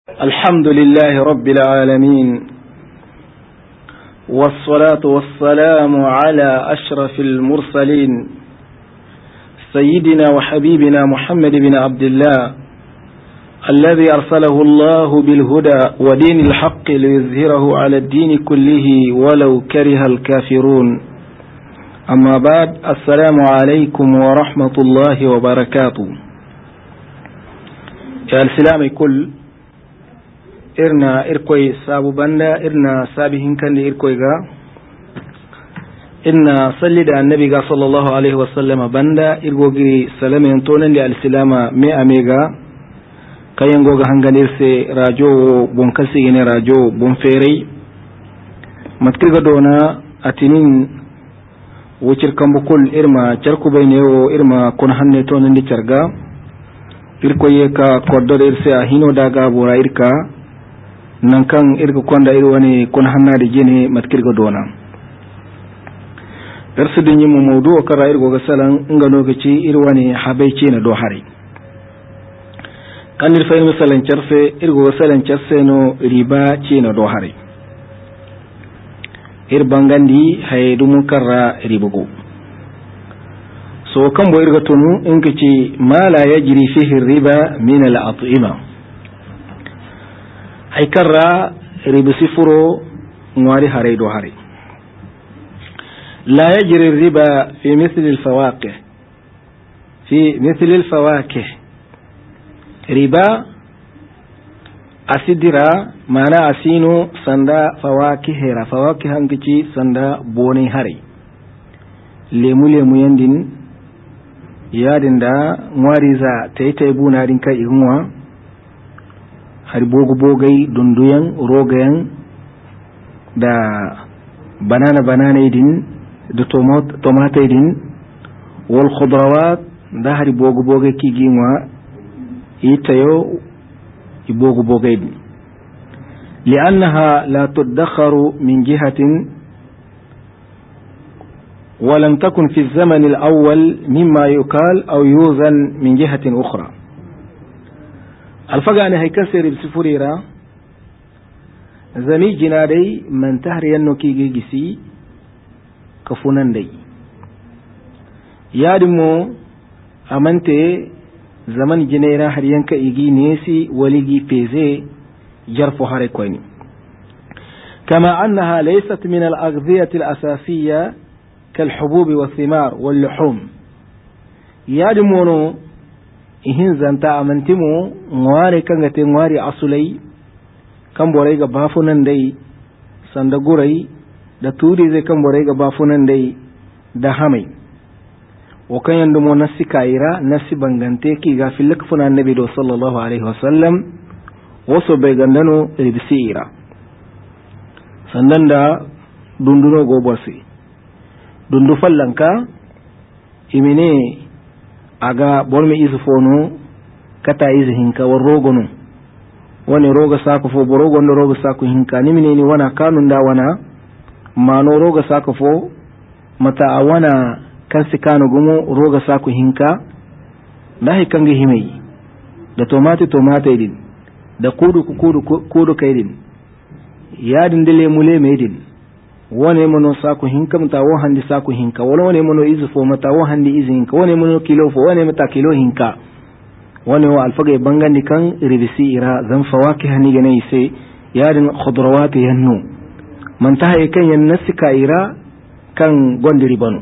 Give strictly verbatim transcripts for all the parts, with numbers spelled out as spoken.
الحمد لله رب العالمين، والصلاة والسلام على أشرف المرسلين سيدنا وحبيبنا محمد بن عبد الله الذي أرسله الله بالهدى ودين الحق ليظهره على الدين كله ولو كره الكافرون. أما بعد، السلام عليكم ورحمة الله وبركاته. يا السلام كل irna irkoy sabu banda irna sabihin kan da irkoy ga inna salli da annabi ga sallallahu alaihi wasallam banda irgogi salamin tonan da alislama me amega kayan goga hangalir se rajo bon kasi ne rajo bon ferei matkiga dona atinin wucir kambukul irma charku baynewo irma kun hanne tonan di charga irkoy ka koddor irse a hino daga bora irka nan kan irga kwanda iri wani kun hanna da gini matkirga dona darsu din yin mawdu kan ra irgo gasalan inga lokaci iri wani habaice na do hari kan irfa yin misalan charse irgo gasalan charse no riba ce na do hari ir bangandi haydu mun karra ribugo so kan bo irga tunu inga ce ma la yajri fihi riba min al at'ima hay karra riba sifuro ngwari hare do hare la yajri riba fi misli al-fawaqih fi misli al-fawakih riba asidira mana asino sanda fawakihera fawakih hangici sanda boni hare lemu lemu yandin yadin da ngwari za taitai buna din kai igwa har bogo-bogai dunduyan rogayen da banana-banana din da tomatai din wal khudrawat da har bogo-bogai kiginwa ita yau bogo-bogai din li'annaha la tuddakharu min jihatin ولم تكن في الزمن الأول مما يقال أو يوزن من جهة أخرى. alfaga ne haikasir bisifurira zami jina dai man tahri yanno kige gisi kafunan dai yadimo amante zaman jinaira har yanka igi nesi waligi peze jarfu hare koini kama annaha laysat min al-aghdhiyah al-asasiyya kal-hubub wath-thimar wal-luhum yadimo no ihin zanta amantimo ngware kanga te ngware asulai kan borai ga bafunan dai sanda gurai da turi zai kan borai ga bafunan dai da hamai o kan yando mo nasi kaira nasi bangante ki ga filak funa annabi do sallallahu alaihi wasallam waso bai gandano ribsiira sandan da dunduno goborsi dundu fallanka imine aga borme isu fono kata isu hinka war rogono wani roga sako fo borogo ndo roga sako hinka nimine ni wana kanun da wana mano roga sako fo mata awana kansi kanu gumo roga sako hinka da hikange himei da tomate tomate din da kudu kudu kudu kaidin yadin dile mule medin wane mono sako hinka mata wo handi sako hinka wala wane mono izu fo mata wo handi izu hinka wane mono kilo fo wane mata kilo hinka wane wa alfaga bangandi kan ribisi ira zan fawaki hani gane ise yadin khudrawat yannu man ta hay kan yan nasika ira kan gondiri banu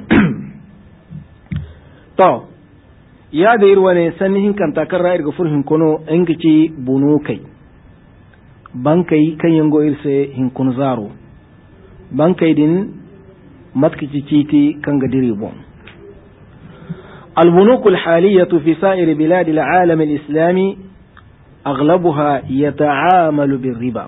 to ya da irwane sanni hinkan takar ra'ir ga furhin kono engici bunu kai bankai kan yango irse hinkun zaro bankai din matkici citi kan gadiri bon البنوك الحالية في سائر بلاد العالم الإسلامي أغلبها يتعامل بالربا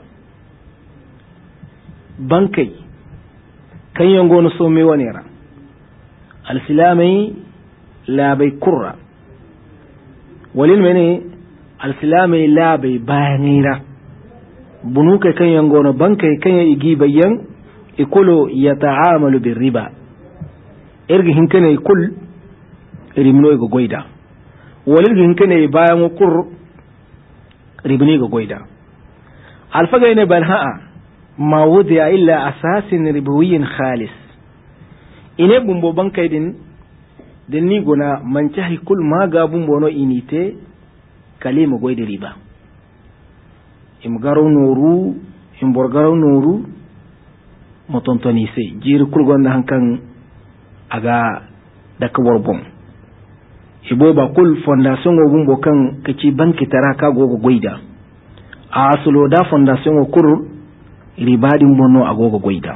بنكي كان ينقون صومي ونيرا الإسلامي لا بيكرة وللمني الإسلامي لا بيبانيرا بنوك كان ينقون بنكي كان يجي بيان يقولوا يتعامل بالربا إرجع هنكنا يقول rimno ga goida walil hin kane bayan kur ribni ga goida alfagayne balha'a ma wudiya illa asasin ribawiyyin khalis ine bumbo bankay din den ni gona manci haykul maga bumbo no inite kalima goyde riba im garo noru im borgaro noru motontoni se jiri kulgonda hankan aga daka worbon ibo ba kul fondation go bumbo kan kaci banki taraka gogo goida a asulo da fondation go kur ribadin bonno agogo goida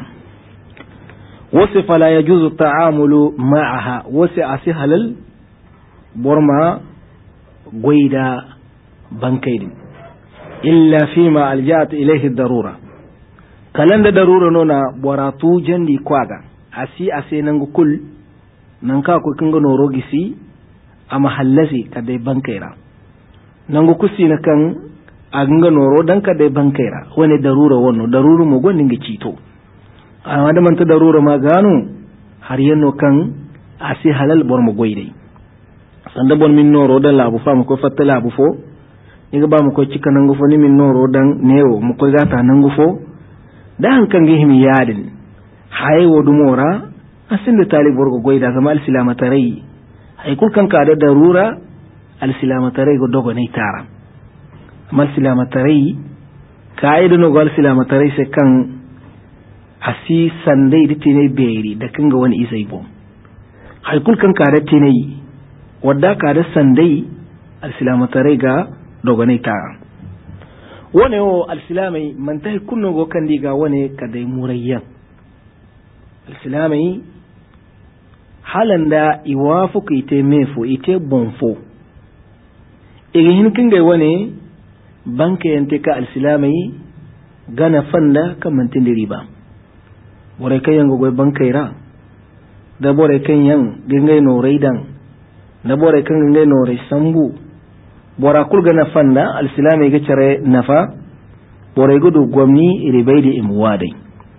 wasi fala yajuzu ta'amulu ma'aha wasi asi halal borma goida bankaidin illa fima alja'at ilayhi darura kalanda darura nona boratu jandi kwaga asi ase nangu kul nan ka ko kinga noro gisi ama hallasi kadai bankaira nangu kusi na kan aganga noro dan kadai bankaira wani darura wonno daruru mo gondi ngi cito amma da man ta darura ma gano har yanno kan asi halal bor mo goydai sanda bon min noro dan labu fam ko fatta labu fo inga ba mu ko cika nangu fo ni min noro dan newo mu ko gata nangu fo dan kan gi himi yadin hay wodu mora asin da talibor go goyda zama al-silama tarai hay kul kan ka da darura al-silama tarai go dogo ne tara amma al-silama tarai kaida no go al-silama tarai se kan asi sandai ditine beeri da kan ga wani isai bo hay kul kan ka da tinai wadda ka da sandai al-silama tarai ga dogo ne tara wane o al-silamai man tahi kunno go kan diga wane kadai murayyan al-silamai halanda iwafuku ite mefo ite bonfo igi hinkin gai wane banka yante ka al-silamai gana fanda kan mantin da riba bore kan yan gogoy bankaira da bore kan yan gingai norai dan da bore kan gingai norai sambu bora kul gana fanda al-silamai ga care nafa bore gudu gwamni ribai da imwadai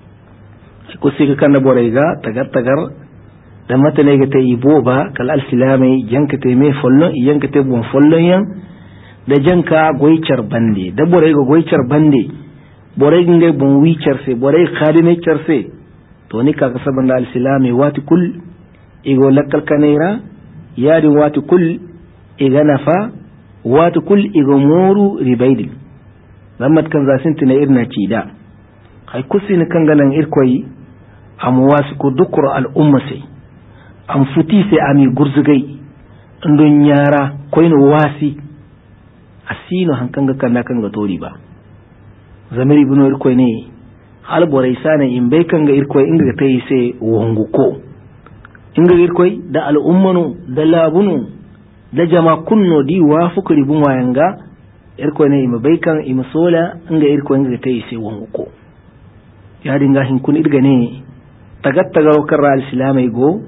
ko sai kan da bore ga tagar tagar da matane ga ta ibo ba kal al-silamai janka te me follon yanka te bon follon yan da janka goichar bande da bore ga goichar bande bore ngai bon wichar se bore khadine charse to ni kaga saban da al-silamai wati kul igo lakkal kanera yadi wati kul iga nafa wati kul igo moru ribaidi lammat kan zasin tuna irna cida hay kusin kan ganan irkoyi amwasu ko dukkur al-umma sai an futi sai ami gurzugai ndon yara koino wasi asino hankanga kanna kanga tori ba zamiri ibn irkoy ne hal borai sana in bai kanga irkoy inga tayi sai wonguko inga irkoy da al'ummanu da labunu da jama kunno di wafuku ribun wayanga irkoy ne ima bai kan ima sola inga irkoy inga tayi sai wonguko ya dinga hin kun irga ne tagattaga karra al-islamai go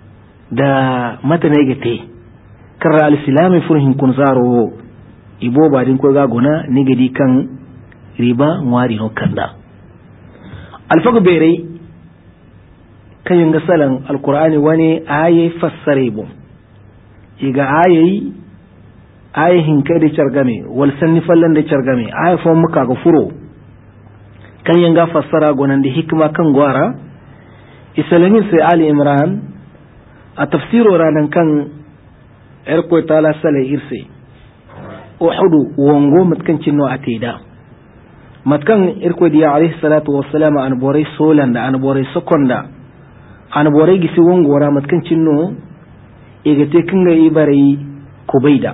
da matane gate karra al-islami furhin kun zaro ibo ba din ko ga gona ni gadi kan riba ngwari no kanda alfagu bere kayin ga salan alqur'ani wani aye fassare bo iga aye aye hin kai da chargame wal sanni fallan da chargame aye fo muka ga furo kayin ga fassara gonan da hikma kan gwara isalamin sai ali imran a tafsiro ranar kan ‘yarko ta lasala irse uhudu wango matkancin no a taida matkan irko diya alaihi salatu wassalam an borai solan da an borai sekonda an borai gisi wangora matkancin no igate kinga ibarai kubaida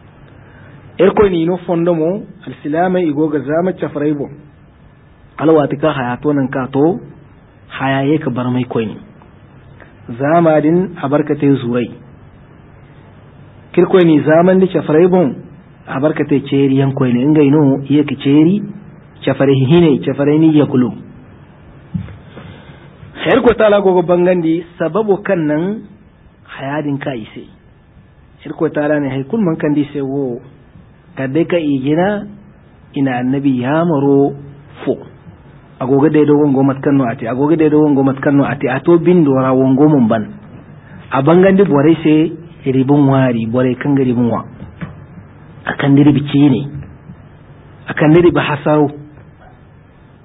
irko ni no fondomo alsilama igoga zama chafraibo alwatika hayato nan kato hayaye ka bar mai koyi zamadin a barkatai zurai kirkwai ni zaman da cafarai bon a barkatai ceri yankwai ne inga ino iya ka ceri cafarai hine cafarai ni ya kulu hayar ko tala gogo bangandi sababu kan nan hayadin ka ise hayar ko tala ne haikul man kan di sai wo kadai ka igina ina annabi ya maro fo agoga da dogon gomat kanno ati agoga da dogon gomat kanno ati ato bin dora wongo mun ban a bangandi bore se ribun wari bore kan gari bunwa akan diri bici ne akan diri ba hasaro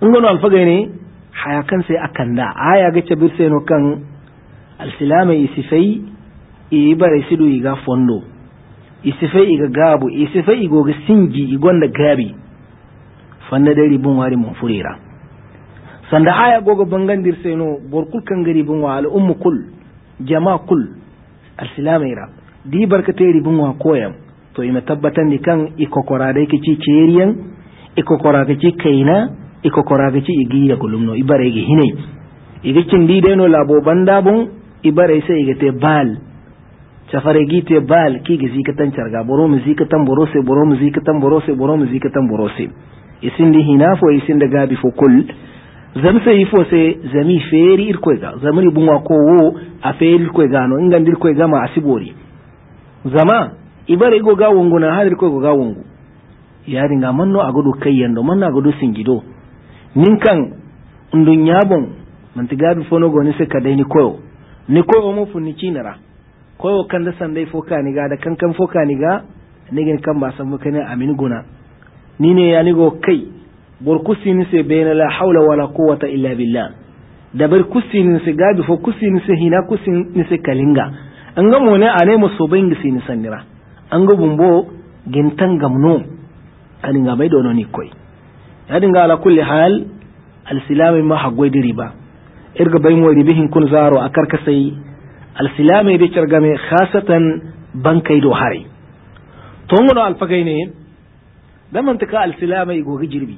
ngono alfaga ne haya kan sai akanda aya ga cabir sai no kan alsilama isifai ibare sidu iga fondo isifai iga gabu isifai igo ga singi igonda gabi fanda dari bun wari mun furira sanda aya gogo bangandir sai no borkul kan gari bun wa al ummu kul jama kul alsilama ira di barkateri bun wa koyam to ima tabbatan ni kan ikokora dai kici ceriyan ikokora kici kaina ikokora kici igi ya kulumno ibare gi hinai igicin di dai no labo banda bun ibare sai igate bal safare gite bal ki gi zikatan charga boro mu zikatan borose boro mu zikatan borose boro mu zikatan borose isin di hinafo isin da gabi fo kul zam sai ifo sai zami feri irkoiga zamri bunwa ko wo a feri irkoiga no ingandir koiga ma asibori zama ibare go ga wongo na hadir ko go ga wongo yari nga manno agodo kayyando manno agodo singido nin kan ndun yabon mantigabi fono go ni se kadai ni koyo ni koyo mo funni cinara koyo kan da sandai foka ni ga da kankan foka ni ga nigin kan ba san muka ne amin guna ni ne ya ni go kai bor kusini se bayna la hawla wala quwwata illa billah da bar kusini se gabi fo kusini se hina kusini se kalinga an ga mo ne ane mo so bayin gisini sanira an ga bumbo gintan gamno ani ga bai dono ni koi ya dinga ala kulli hal al-silami ma hagwai diriba irga bai mo ribihin kun zaro akar kasai al-silami da chargame khasatan bankai do hari to ngono alfagai ne da man taka al-silami go girbi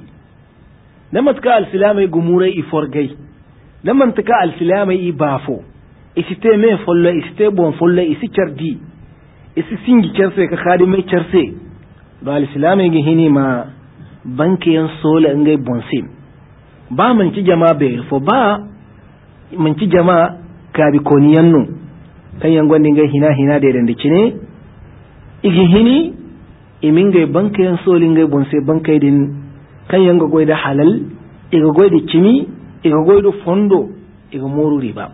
da man taka al-silami go murai iforgai da man taka al-silami i bafo isite me folle isite bon folle isi chardi isi singi charse ka khadi mai charse do al-silami gi hini ma banke yan sola ngai bonsim ba man ci jama be fo ba man ci jama ka bi koniyan nu kan yan gwandi ngai hina hina da da cine igi hini imin ngai banke yan soli ngai bonse banke din kan yan ga goida halal iga goida cimi iga goida fondo iga moru riba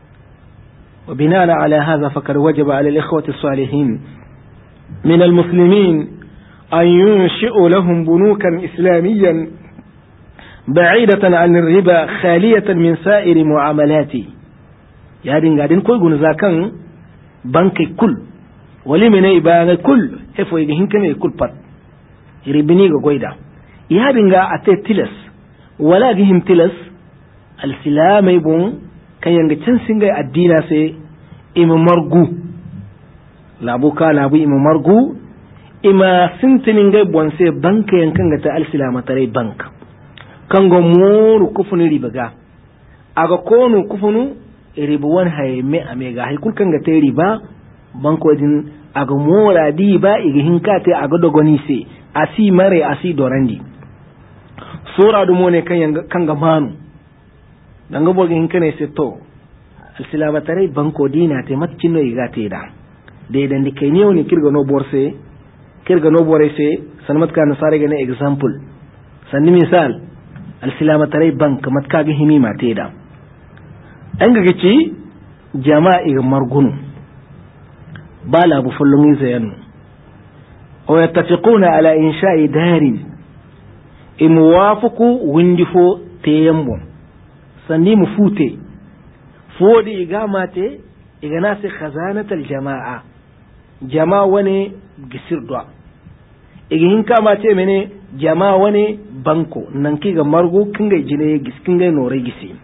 وبناء على هذا فقد وجب على الإخوة الصالحين من المسلمين أن ينشئوا لهم بنوكا إسلاميا بعيدة عن الربا خالية من سائر معاملاته يعني قاعدين كل جنزا كان بنك كل ولمن يبان كل إفو يجهين كان كل بات يربني قويدا يعني قاعد أتلس ولا جهم تلس السلام يبون kan yanga can singa addina sai ima margu labuka labu ima margu ima sintinin gai bonse banka yankan ga ta alsilama tare bank kan go moru kufunu ribaga aga konu kufunu ribuwan hayme amega hay kul kan ga tai riba banko din aga mora di ba igi hinkate aga dogoni se asi mare asi dorandi sura du mone kan yanga kan ga manu danga bogi hinkane se to alsilama tare banko dina te matcino iga te da de dan dikai ne woni kirga no borse kirga no borse sanmat ka nasare ga ne example sanni misal alsilama tare bank matka ga himi ma te da an ga gici jama'a iga margunu bala bu fullumi zayan o yattafiquna ala insha'i darin imuwafiqu windifo teyambo sanni mu fute fodi iga mate iga nasi khazanatal jama'a jama'a wani gisirdo iga hinka mate mene jama'a wani banko nan ki ga margo kinga jine giskinga nore gisi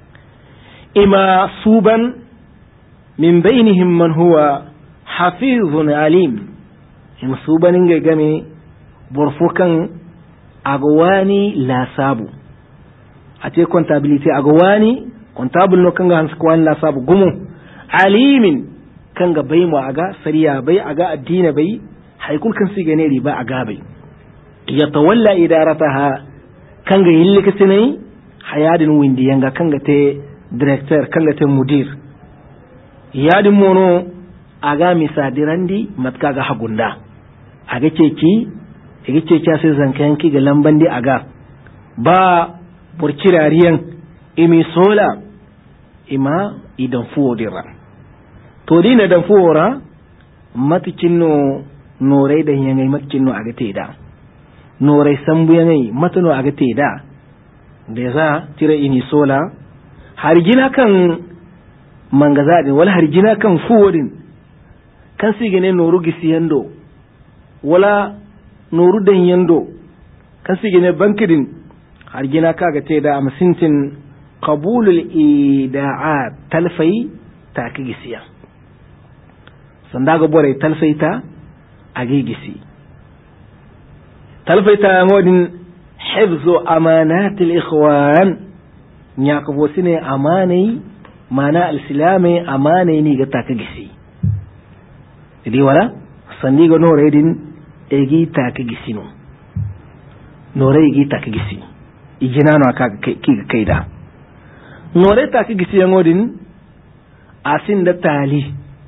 ima suban min bainihim man huwa hafizun alim in suban inga game borfukan agwani la sabu ate comptabilité agwani comptable no kanga hans kwan la sabu gumu alimin kanga bai mu aga sariya bai aga addina bai haikul kan siga ne riba aga bai ya tawalla idarataha kanga yillika sinai hayadin windi yanga kanga te director kanga te mudir yadin mono aga misadirandi matka ga hagunda aga ceci aga ceci sai zankanki ga lambandi aga ba burkirariyan imi sola ima idan fuodira to dina dan fuora maticinno norai da yangai maticinno aga teda norai sambu yangai matano aga teda da za tira ini sola harjina kan mangaza din wala harjina kan fuwodin kan sigene noru gisi yando wala noru dan yando kan sigene bankidin harjina kaga te da amsintin qabulul ida'at talfai ta kigisiya sandaga bore talfai ta agigisi talfai ta ngodin hifzu amanatil ikhwan nyakabo sine amanai mana al-silame amanai ni ga ta kigisi idi wala sandiga nore din egi ta kigisi no nore egi ta kigisi ijinano aka kiga kaida nore ta kigisi yangodin asin da tali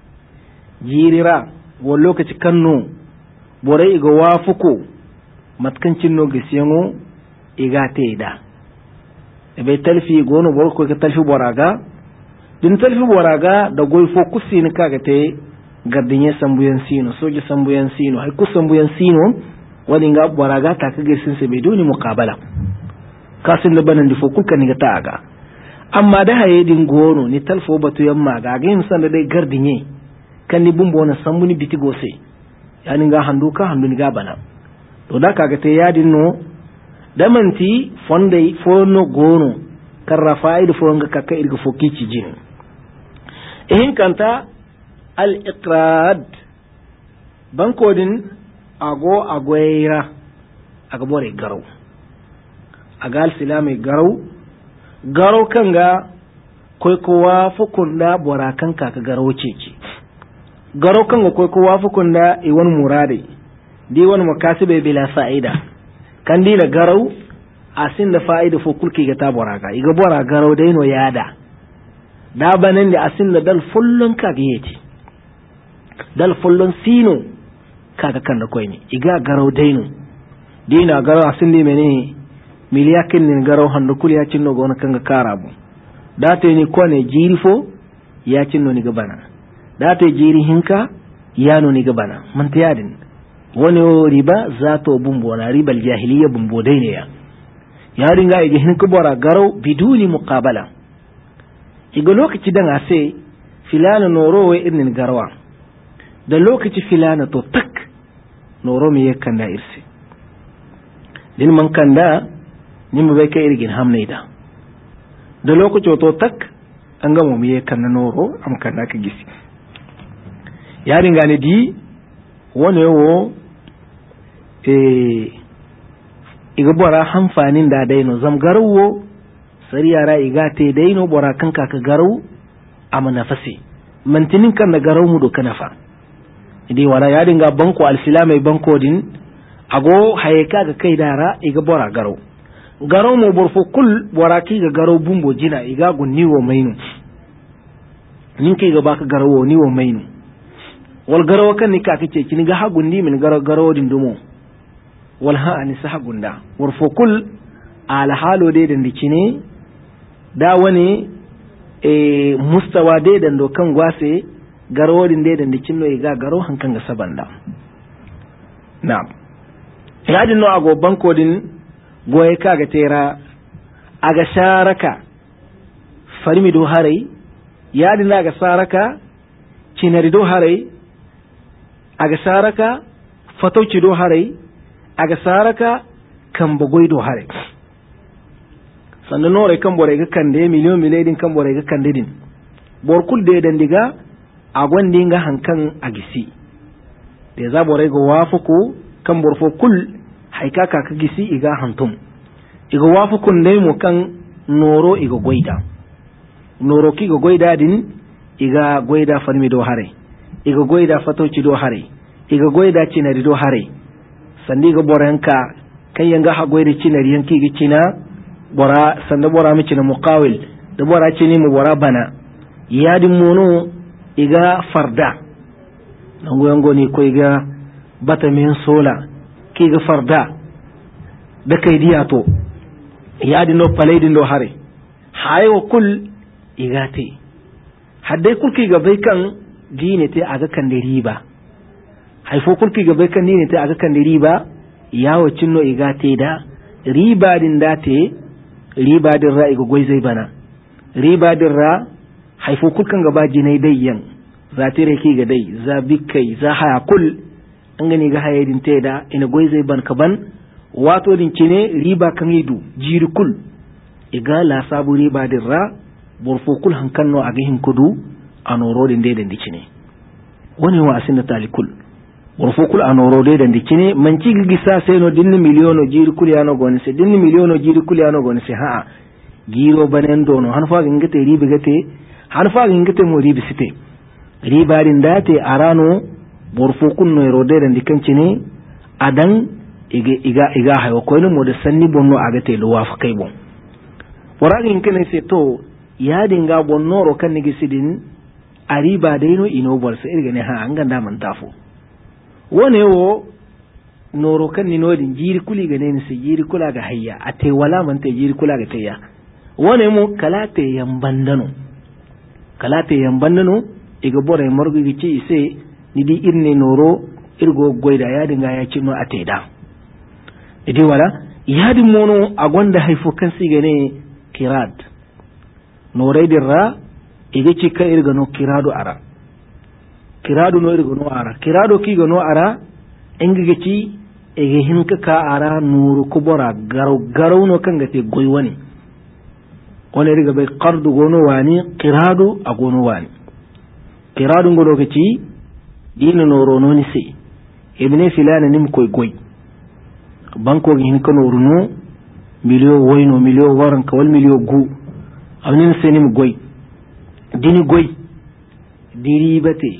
jirira wo lokaci kanno bore iga wafuko matkancin no gisiyango iga teda ebe talfi gono borko ka talfi boraga din talfi boraga da goy fo kusini kaga te gardinye sambuyan sino soje sambuyan sino hay ku sambuyan sino wani nga boraga ta kage sin se be doni muqabala kasin da banan di fo kulka ni ga taga amma da haye din gono ni talfo batu yamma ga ga yin sanda dai gardinye kan ni bumbo na sambuni biti gose yani nga handuka handu ni ga bana to da kaga te yadin no da manti fonde fono gono karra fa'id fo nga kakka irga fo kici jin in kanta al iqrad bankodin ago agoira aga bore garo agal silame garo garo kanga koy ko wafukunda bora kanka ka garo cece garo kanga koy ko wafukunda i won murade di won makasibe bila fa'ida kan dila garo asin da fa'ida fo kulki ga ta bora ga iga bora garo dai no yada da banan da asin da dal fullun ka giyeti dal fullun sino kaga kan da koy ni iga garo dai no dina garo asin di mene miliyakin nin garo handu kul ya cinno gona kanga karabu date ni kone jiri fo ya cinno ni gabana date jiri hinka ya no ni gabana man tiyadin wani riba zato bumbo na ribal jahiliya bumbo dai ne ya ya ringa ige hin kubara garo biduni muqabala iga lokaci dan ase filana noro we irin garwa da lokaci filana to tak noro me yakan da irsi din man kanda nin bai kai irgin hamnaida da lokaci to tak an ga mu me kan na noro am kan ka gisi ya ringa ne di wani wo eh iga bora hanfanin da daino zam garuwo sari yara iga te daino bora kanka ka garu ama nafasi mantinin kan da garu mu do kanafa idi wala ya ringa banko al-islamai banko din ago hayeka ga kai dara iga bora garu garo mo borfo kul waraki ga garo bumbo jina iga gunni wo mainu ninki ga baka garo wo ni wo mainu wal garo kan ni ka kace kini ga hagunni min garo garo din dumo wal ha ani sa hagunda warfo kul ala halo de dan dikine da wani e mustawa de dan do kan gwase garo din de dan dikinno iga garo hankan ga sabanda na'am ya dinno ago banko din goye kaga tera aga sharaka farmi do harai yadi naga saraka cinari do harai aga saraka fatauci do harai aga saraka kan bagoi do harai sannan nore kan bore ga kande miliyon miledin kan bore ga kande din borkul de dan diga agon dinga hankan agisi de za bore ga wafuku kan borfo kul haika ka gisi iga hantum iga wafu kun dai mu kan noro iga goida noro ki ga goida din iga goida farmi do hare iga goida fatoci do hare iga goida cinari do hare sandi ga boranka kai yanga ha goida cinari yanki ga cina bora sanda bora mi cina muqawil da bora cini mu bora bana yadin mono iga farda nango yango ni ko iga bata min sola ki ga farda da kai diya to ya dino palaidin do hare hayo kul igate hadde kul ki ga bai kan dine te aga kan da riba haifo kul ki ga bai kan dine te aga kan da riba yawo cinno igate da riba din date riba dirra iga goy zai bana riba dirra haifo kulkan gaba jinai dayyan za tire ki ga dai za bikai za haya kul an gani ga haya din teda ina goy zai ban kaban wato din kine riba kan yidu jiri kul iga la sabu riba dirra burfo kul hankanno aga hin kudu anoro din dai dan dikine wani wa asinda talikul burfo kul anoro dai dan dikine manci gigisa sai no dinni miliyono jiri kul ya no goni se dinni miliyono jiri kul ya no goni se ha giro banen dono han fa ngate riba gate han fa ngate mo riba site riba din date arano burfo kul no rode dan dikancine adan iga iga iga hayo ko no mo da sanni bonno aga te lo wafa kai bon waragin kene se to ya dinga bonnoro kan nigi sidin ariba daino ino bolsa irga ne ha an ganda man tafo wone wo noro kan ni nodin jiri kuli ga ne se jiri kula ga hayya ate wala man te jiri kula ga tayya wone mo kalate yambandano kalate yambandano iga bore morgo gi ci se ni di irne noro irgo goida ya dinga ya cinno ate da idi wala yadi mono agonda haifo kan sigane kirad norai dirra iga cika irga no kirado ara kirado no irga no ara kirado ki ga no ara inga ci ege hinka ka ara nuru kubora garo garo no kan gate goy wani wani irga bai qardu gono wani kirado a gono wani kirado ngodo ke ci dina noro no ni se ibne filana nim koy goy banko hin kan noruno miliyo woyno miliyo waran kawal miliyo gu awnin senim goy dini goy diri bate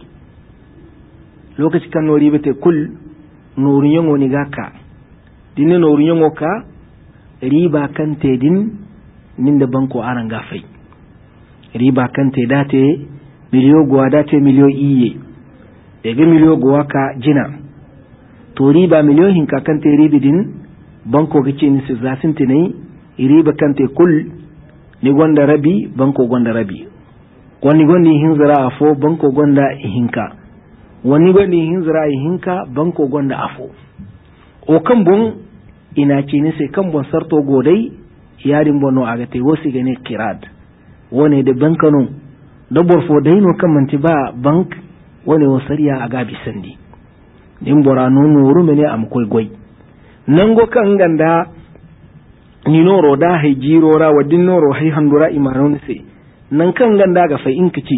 lokaci kan nori bate kul noru yango ni gaka dini noru yango ka riba kan te din min da banko aran gafai riba kan te date miliyo go date miliyo iye ege miliyo go ka jina to riba miliyo hin ka kan te ribi din banko gice ni su zasin tinai riba kan te kul ni gonda rabi banko gonda rabi wani gondi hinzira afo banko gonda hinka wani gondi hinzira hinka banko gonda afo o kan bon ina ce ni sai kan bon sarto godai yarin bono aga te wosi gane kirad wone de bankano da borfo dai no kan manti ba bank wone wasariya aga bisandi nin borano no rumene am koy goy nango kan ganda ni noro da hay jirora wadin noro hay handura imanon se nan kan ganda ga fa in kici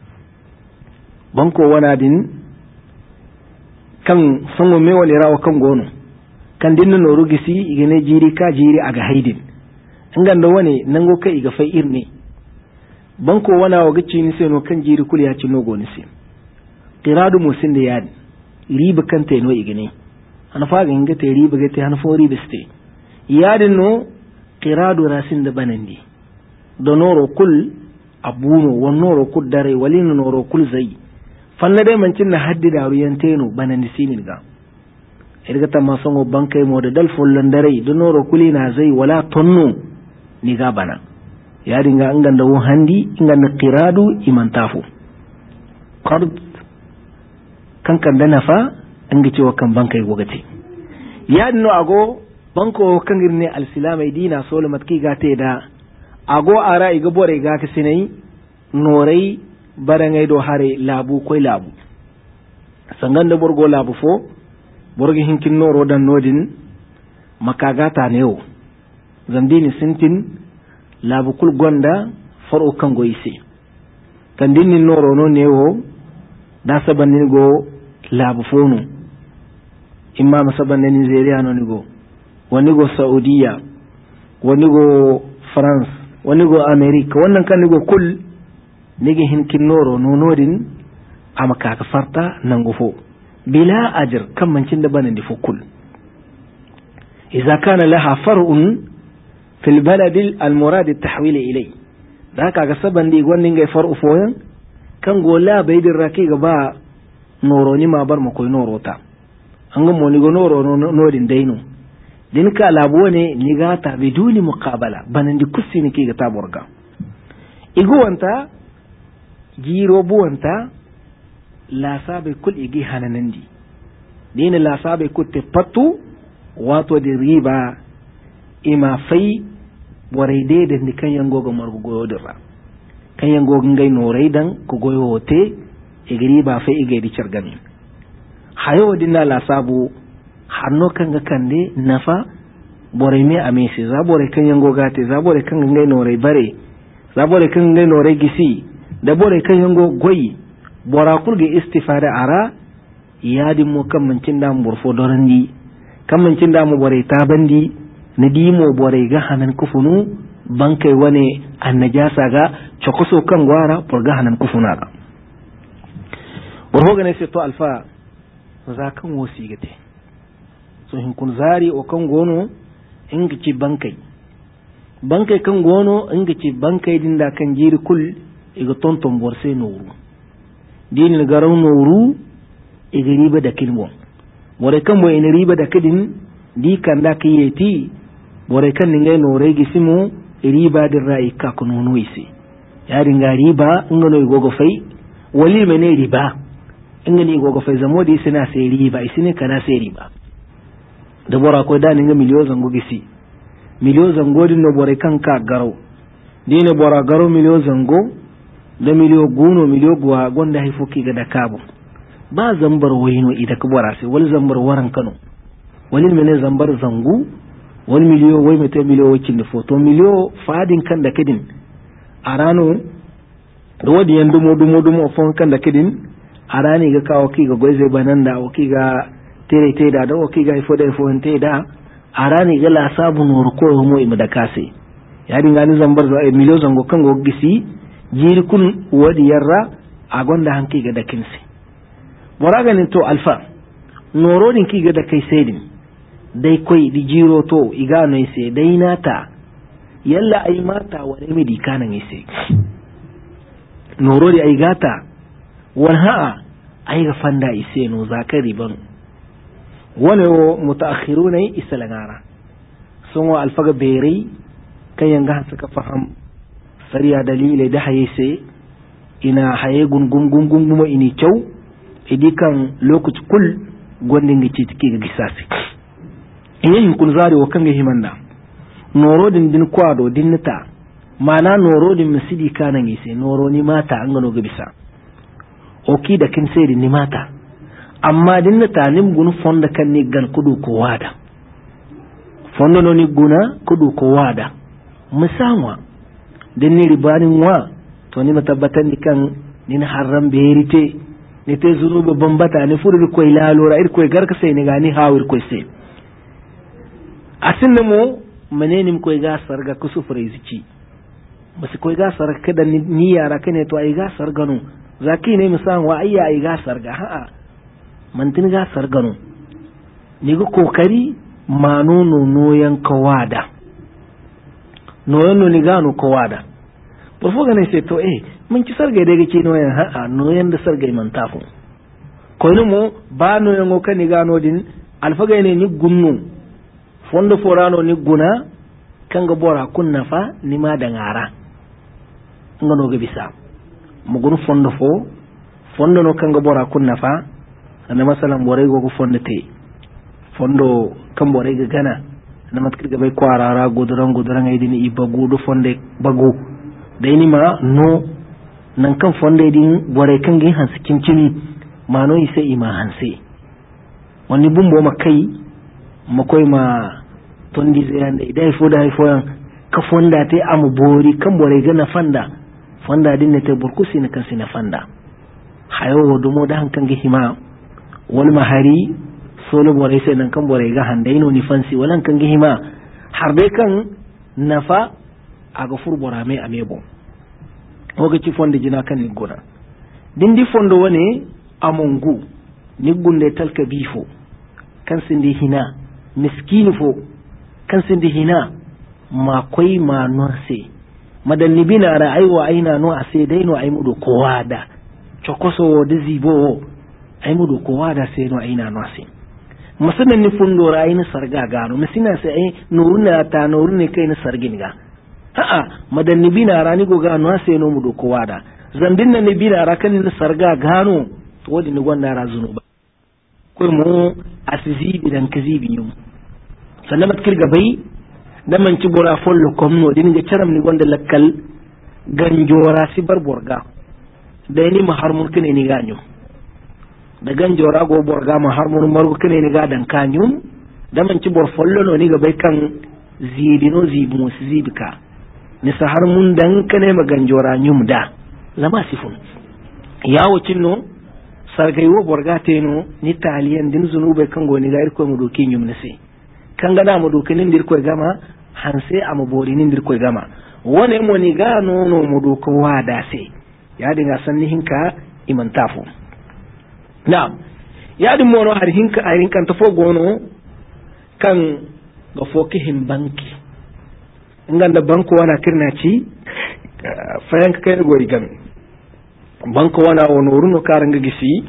banko wana din kan sango me wani rawa kan gono kan din noro gisi igene jiri ka jiri aga haidin an ganda wane nango kai ga fa irne banko wana wa gici ni se no kan jiri kul ya ci no goni se qiradu musin da yadi riba kan te no igene ana fa ga ngate riba gate han fo riba ste yadin no qiradu rasin da banandi do noro kul abuno won noro kul dare walin noro kul zai fanna dai mancin na haddida ruyanteno banandi sinin ga irga tamma songo bankai mo da dal follan dare do noro kulina zai wala tonno ni ga bana yadin ga nganda wo handi nganda qiradu imantafu qard kan kan da nafa an ga cewa kan bankai gogate yadin no ago banko kangirne alsilamai dina solo matki gate da ago ara iga bore ga ka sinai norai barangai do hare labu koy labu sanganda borgo labu fo borgi hinkin noro dan nodin makagata newo zandini sintin labu kul gonda faro kango ise kandini noro no newo da sabanin go labu fono imma masabanin Nigeria no ni go wani go Saudiya wani go France wani go America wannan kan ni go kul nigi hinkin noro no nodin amaka ka farta nango fo bila ajr kan mancin da banan di fo kul idza kana laha far'un fil balad al murad al tahwil ilay da ka ga saban di gonnin ga far'u foyan kan go la baydin raki ga ba noro ni ma bar mu koy noro ta an ga mo ni go noro nodin daino din ka labo ne ni ga ta biduni muqabala banan di kusi ni ki ga taborga iguwanta jiro buwanta la sabe kul igi hananandi dina la sabe kutte pattu wato di riba ima fai borai de da ni kan yango ga margo goyo dira kan yango ngai norai dan ko goyo wote igiri ba fa ige di chargami hayo dinna la sabu hanno kan ga kande nafa borai me amesi za borai kan yango gate za borai kan ngai norai bare za borai kan ngai norai gisi da borai kan yango goyi bora kurge istifada ara yadin mu kan mancin da mu burfo dorandi kan mancin da mu borai ta bandi na dimo borai ga hanan kufunu bankai wane annajasa ga chokoso kan gwara porga hanan kufuna ga borho ga ne sai to alfa za kan wosi gate so hin kun zari o kan gono inga ci bankai bankai kan gono inga ci bankai din da kan jiri kul iga tonton borse noru dinin garau noru iga riba da kilmo bore kan bo ina riba da kidin di kan da kiyeti bore kan ningai nore gisimo riba din rai ka kunono isi ya dinga riba ingano igogo fai wali mene riba ingani igogo fai zamo di sina sai riba isine kana sai riba da bora ko da ninga miliyo zango gisi miliyo zango din no bore kan ka garau dine bora garau miliyo zango da miliyo guno miliyo guwa gonda haifoki ga da kabo ba zambar waino ida ka bora sai wal zambar waran Kano wani mene zambar zangu wani miliyo wai mata miliyo wakin da foto miliyo fadin kan da kidin a rano da wadi yan dumo dumo dumo fon kan da kidin a rani ga kawo ki ga goize banan da o ki ga tere tere da da o ki ga ifo da ifo te da a rani ga la sabu nur ko mo im da kase ya dinga ni zambar miliyo zango kan go gisi jiri kun wadi yarra a gonda hanki ga da kinsi bora ganin to alfa noro din ki ga da kai saidin dai koi di jiro to iga no ise dai nata yalla ai mata wani midi kanan ise noro di ai gata wal ha'a ai ga fanda ise no zakari ban wani wo mutaakhiruna isalangara sun wa alfaga beri kan yanga suka faham sariya dalile da haye sai ina haye gungun gungun kuma ini kyau idikan lokaci kul gondin ga ci take ga gisasi yin kun zari wa kan ga himanna noro din din kwado din nita mana noro din misidi kanan ise noro ni mata an gano ga bisa oki da kin sai ni mata amma din nita nim gun fonda kan ni gan kudu ko wada fonda no ni guna kudu ko wada musamwa din ni ribanin wa to ni matabbatan ni kan ni na haram berite ni te zunubi bambata ni furu ko ilalora ir ko garka sai ni gani hawir ko sai asin mo manenim ko ga sarga kusu freizici basu ko ga sarga kada ni yara kane to ai ga sargano zaki ne musan wa ayya ai ga sarga ha'a mantin ga sargano ni go kokari manono noyan kawada noyan no ni gano kawada bafo ga ne sai to eh mun ci sarga da gake noyan ha'a noyan da sarga man tafu ko ni mo ba noyan go kan ni gano din alfaga ne ni gunnu fondo forano ni guna kanga bora kunna fa ni ma da ngara ngano ga bisa mu gunu fondo fo fondo no kanga bora kunna fa sannan masalan bore go fondo te fondo kan bore ga gana na matkir ga bai kwarara guduran guduran ai dini ibagu do fonde bagu dai ni ma no nan kan fonde din bore kan ga hansu kincini mano ise ima hanse wani bumbo makai makoy ma tondi zeyande idai foda hay foyan ka fonda te amu bori kan bore gana fanda fanda dinne te burkusi ne kan sina fanda hayo dumo da hankan ge hima wal mahari solo bore sai nan kan bore ga hande ino ni fansi walan kan ge hima harbe kan nafa aga fur bora me amebo oga ci fonde jina kan ni gona dindi fondo wane amongu ni gunde talka bifo kan sindi hina miskini fo kan sindi hina ma koi ma nonse madanni bina ra aiwa aina no ase dai no ai mudo kowada chokoso de zibo ai mudo kowada sai no aina no ase musannan ni fundo ra aina sarga gano misina sai ai nuruna ta nurune kai na sargin ga a'a madanni bina ra ni go gano ase no mudo kowada zambin nan ni bina ra kan ni sarga gano to wadi ni gonda ra zunuba ko mu asizi bidan kazibi yum sannan matkir gabai da man ci bora follo komno din ga charam ni gonda lakkal ganjora si bar borga da ni ma har mun kene ni ganyo da ganjora go borga ma har mun margo kene ni ga dan kanyum da man ci bor follo no ni ga bai kan zidino zibu mus zibka ni sa har mun dan kane ma ganjora nyum da lama sifun yawo cinno sargay wo borga teno ni taliyan din zunube kan goni ga irko mu doki nyum nase kan ga da mu doki nin dir ko gama hanse am bori nin dir ko gama wone mo ni ga no no mu doki wada se ya dinga sanni hinka iman tafu na'am ya din mo no har hinka ayin kan tafo gono kan ga foki him banki inganda banko wana kirna ci fayanka kai gori gam banko wana onoruno karanga gisi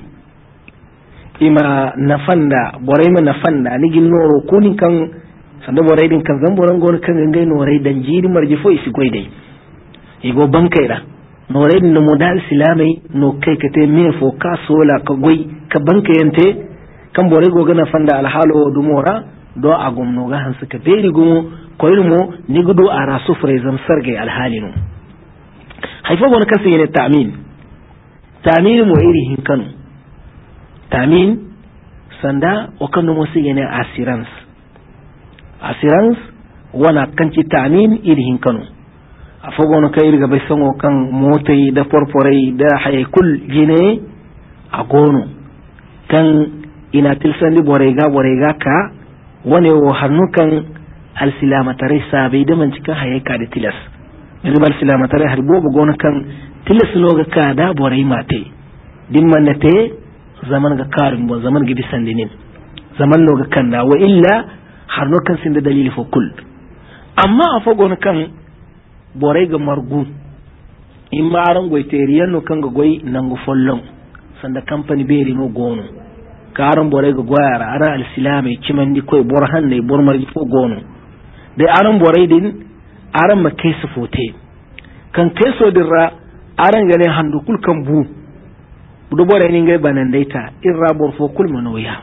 ima nafanda boray ma nafanda ni ginnoro kuni kan sanda boray din kan zamboran gon kan ngai noray dan jiri marji fo isi goydai igo bankaira noray din no dal silamai no kai kate me fo ka sola ka goy ka bankayante kan boray go gana fanda alhalo dumora do agum no ga hansu ka beri gumo koyrumo ni gudo ara sufre zam sarge alhalinu haifa gon kasi ne ta'min ta'min mo iri hin kanu ta'min sanda o kanu mo sigene assurance assurance wana kanci ta'min iri hin kanu afogono kay irga bay songo kan motay da porporey da hay kul jine agono kan ina tilsandi borega borega ka wane wo harnu kan alsilamatare sabai da man cikin haye ka da tilas yanzu bal silamatare har gobe gona kan tilas loga ka da borai mate din manate zaman ga karin bo zaman gidi sandinin zaman loga kan da wa illa harnu kan sin da dalili fo kul amma afo gona kan borai ga margu in ma aran goiteriyan no kan ga goy nangu follon sanda company beri no gono karan borai ga goyara ara alsilame cimandi koy bor hanne bor marji fo gono de aran borai din aran ma kesu fote kan keso dirra aran gane handu kul kan bu do borai ni ngai banan daita irra bor fo kul manoya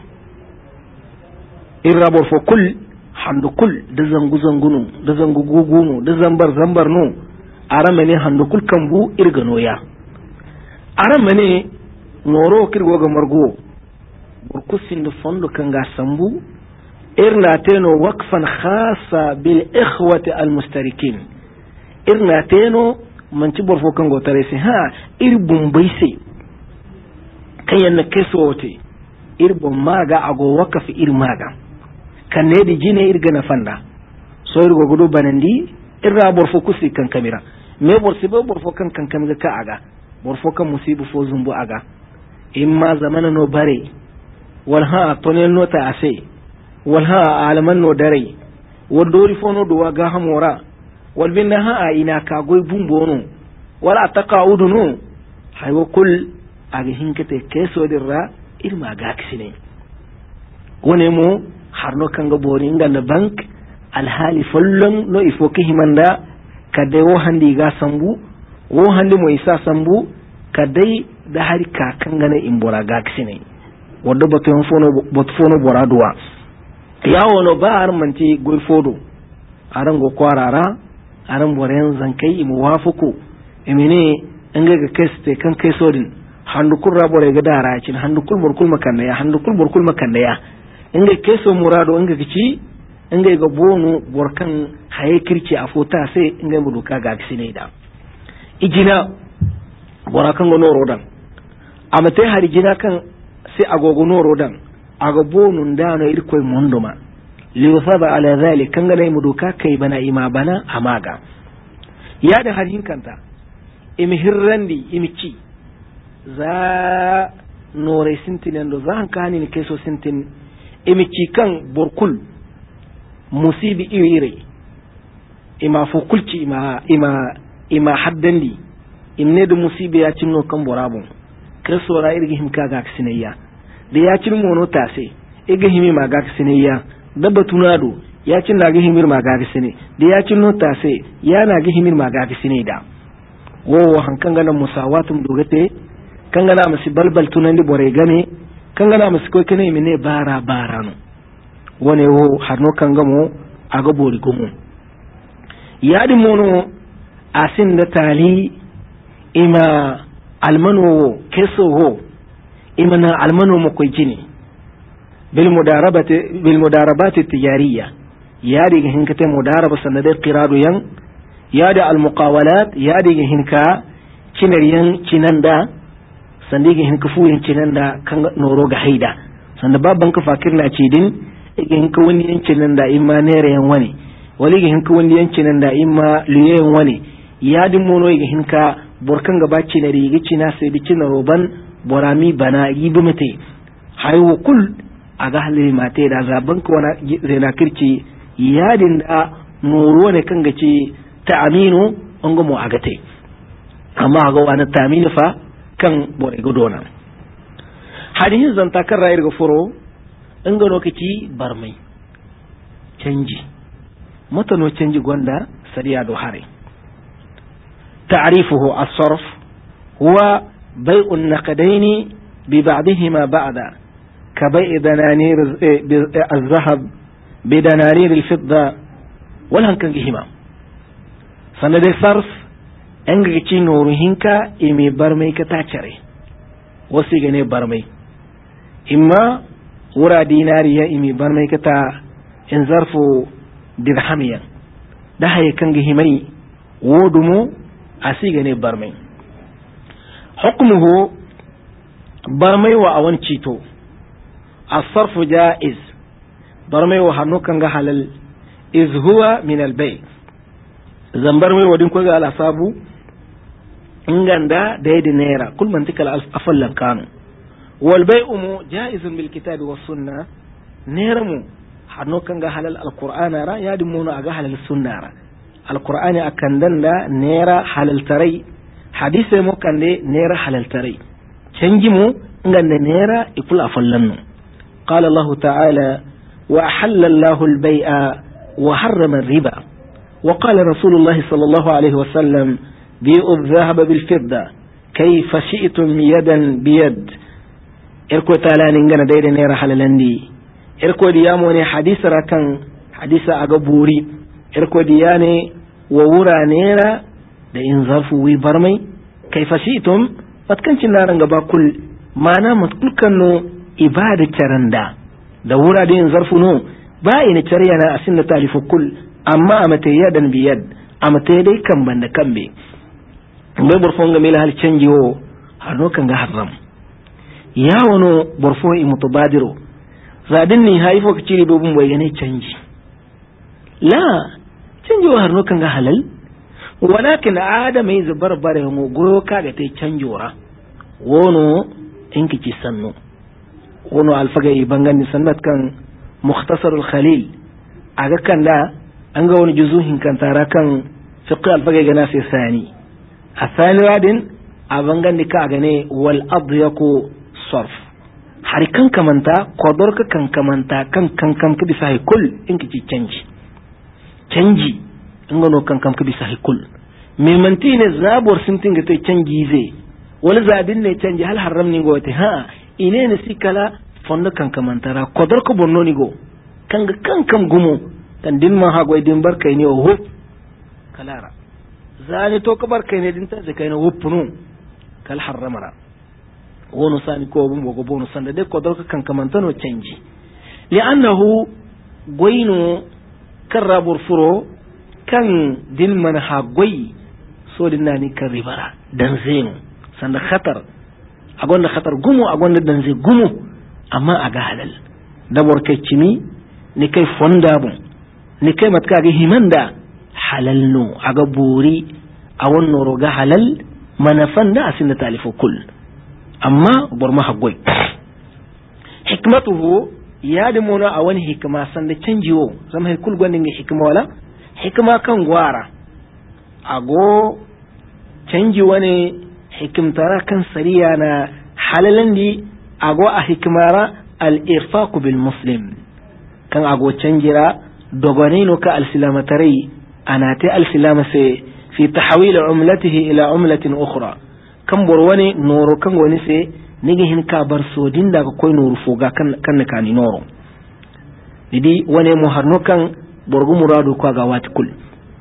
irra bor fo kul handu kul da zangu zangunu da zangu gugunu da zambar zambar no aran mane handu kul kan bu irga noya aran mane noro kirgo ga margo burkusin da fondo kan ga sambu irna teno waqfan khassa bil ikhwati al mustarikin irna teno man ci borfo kan go tare sai ha ir bumbai sai kayan na keso wote ir bum maga ago waqafi ir maga kan ne di jine ir gana fanda so ir go gudu banandi irra borfo kusi kan kamera me borsi be borfo kan kan kamga ka aga borfo kan musibu fo zumbu aga imma zamana no bare walha tonel no ta ase walha alaman no dare wadori fono do waga hamora wal binna ha ina ka goy bumbono wala taqaudu no haywo kul aga hinkate keso dirra irma ga kisine wone mo harno kanga bori nganda bank alhali follon no ifo himanda kade wo handi ga sambu wo handi mo isa sambu kadai da hari ka kangana imbora ga kisine wadda batun fono batfono boraduwa yawo no ba ar manti goy fodo aran go kwarara aran boren zankai imu wafuku emine anga ga keste kan kai sodin handu kurra bore ga dara cin handu kul burkul makanna ya handu kul burkul makanna ya inga keso murado inga kici inga ga bonu borkan haye kirki a fota sai inga muduka ga kisine da ijina borakan go noro dan amate hari jina kan sai agogo noro dan aga bonun dano irkoy mondoma li yusaba ala zalik kan gane mu doka kai bana ima bana amaga ya da harin kanta imi hirrandi imi ci za nore sintin do za hankani ni keso sintin imi ci kan burkul musibi iwire ima fo kulci ima ima ima haddandi imne da musibi ya cinno kan borabun keso ra irgi himka ga sinayya da ya cin mono tase e ga himi ma ga sinayya da batunado ya cin na ga himir ma ga sine da ya cin no tase ya na ga himir ma ga sine da wo hankan ga musawatum dogate kan ga na musi balbal tunandi bore game kan ga na musi ko kene mine bara bara no wone wo harno kan ga mo aga bori gumu yadi mono asin da tali ima almano keso ho ima na almano mo koy jini bil mudarabati bil mudarabati tijariya yadi ga hinkate mudaraba sanade qiradu yan yadi al muqawalat yadi ga hinka cinar yan cinanda sandi ga hinka fuyin cinanda kan noro ga haida sanda babban ka fakir na ce din ga hinka wani yan cinanda imma nere yan wani wali ga hinka wani yan cinanda imma liye yan wani yadi mono ga hinka borkan gaba cinari ga cina sai bi cinaroban borami bana yibi mate haiwo kul a ga halin mate da zaben ka wani zai kirci yadin da noro ne kan gace ta aminu an gamo a gate amma ga wani ta aminu fa kan bore gudona hadihin zanta kan rayar ga furo in ga lokaci barmai canji mutano canji gwanda sariya do hare ta'rifuhu as-sarf huwa bai'u an-naqdayn bi ba'dihima ba'da ka bai'i dananir az-zahab bi dananir al-fidda wal hankan gihima sanade sarf an ga ci noru hinka imi barmai ka tacare wasi gane barmai imma wura dinariya imi barmai ka ta in zarfu dirhamiyan da haye kan gihimai wodumo asiga ne barmai hukmuhu barmai wa awan cito as-sarfu jaiz barmai wa hannu kan ga halal iz huwa min al-bay zambar mai wadin ko ga ala sabu inganda daidai naira kul mantikal afallan kanu wal bay'u jaizun bil kitabi was sunnah naira mu hannu kan ga halal al-qur'ana ra ya dimuna aga halal sunna ra alqur'ani akan danda nera halaltarai hadisi mo kande nera halaltarai canji mu ngande nera ikula fallanno qala allah ta'ala wa ahalla allah al-bay'a wa harrama ar-riba wa qala rasulullah sallallahu alayhi wa sallam bi'u adh-dhahaba bil-fidda kayfa shi'tum yadan biyad irko talani ngana dayde nera halalandi irko diyamo ne hadisi rakan hadisa aga buri irko diyane wa wura nera da in zarfu wi barmai kai fashitum matkancin naran gaba kul mana matkulkan no ibada caranda da wura da in zarfu no ba ina cariya na asin da talifu kul amma a mata yadan biyad a mata dai kan banda kambe bai burfon ga mila hal canji wo har no kan ga haram ya wono burfo i mutubadiro zadin ni haifo ka ciri dobin bai gane canji la canjiwa har nukan ga halal walakin adam yi zubar bare mu goyo ka ga tai canjora wono in kici sannu wono alfaga yi bangan sannat kan mukhtasar al-khalil aga kan da an ga wani juzuhin kan tara kan fiqh alfaga ga nasi sani asani radin a bangan ni ka ga ne wal adyaqu sarf har kan kamanta kodor ka kan kamanta kan kan kan kidi sai kul in kici canji canji in gano kan kam kabi sahi kul me manti ne zabor sintin ga tai canji zai wani zabin ne canji hal haram ni go ta ha ine ne sikala fondo kan kamantara kodor ko bonno ni go kan ga kan kam gumo tan din ma ha go din barkai ne ho kalara zani to ka barkai ne din ta sai kai ne wupunu kal haramara wono sani ko bum go bono sanda de kodor ka kan kamantano canji li'annahu goyno kan rabur furo kan din man hagwai so din nani kan ribara dan zenu sanda khatar agonda khatar gumu agonda dan zai gumu amma aga halal dabor kai cimi ni kai fonda bun ni kai matka ga himanda halal no aga buri a wannan roga halal manafan da asin da talifu kul amma bor ma hagwai hikmatuhu ya da mona a wani hikima sanda canjiwo zama haikul gwanin ga hikima wala hikima kan gwara ago canji wani hikimtara kan sariya na halalan di ago a hikimara al-irfaqu bil muslim kan ago canjira dogonino ka al-silamatarai anate al-silama sai fi tahwil umlatihi ila umlatin ukhra kan borwani noro kan wani sai nigi hin ka bar so din daga koy noru foga kan kan ka ni noro didi wane mu harno kan borgu muradu ko ga watikul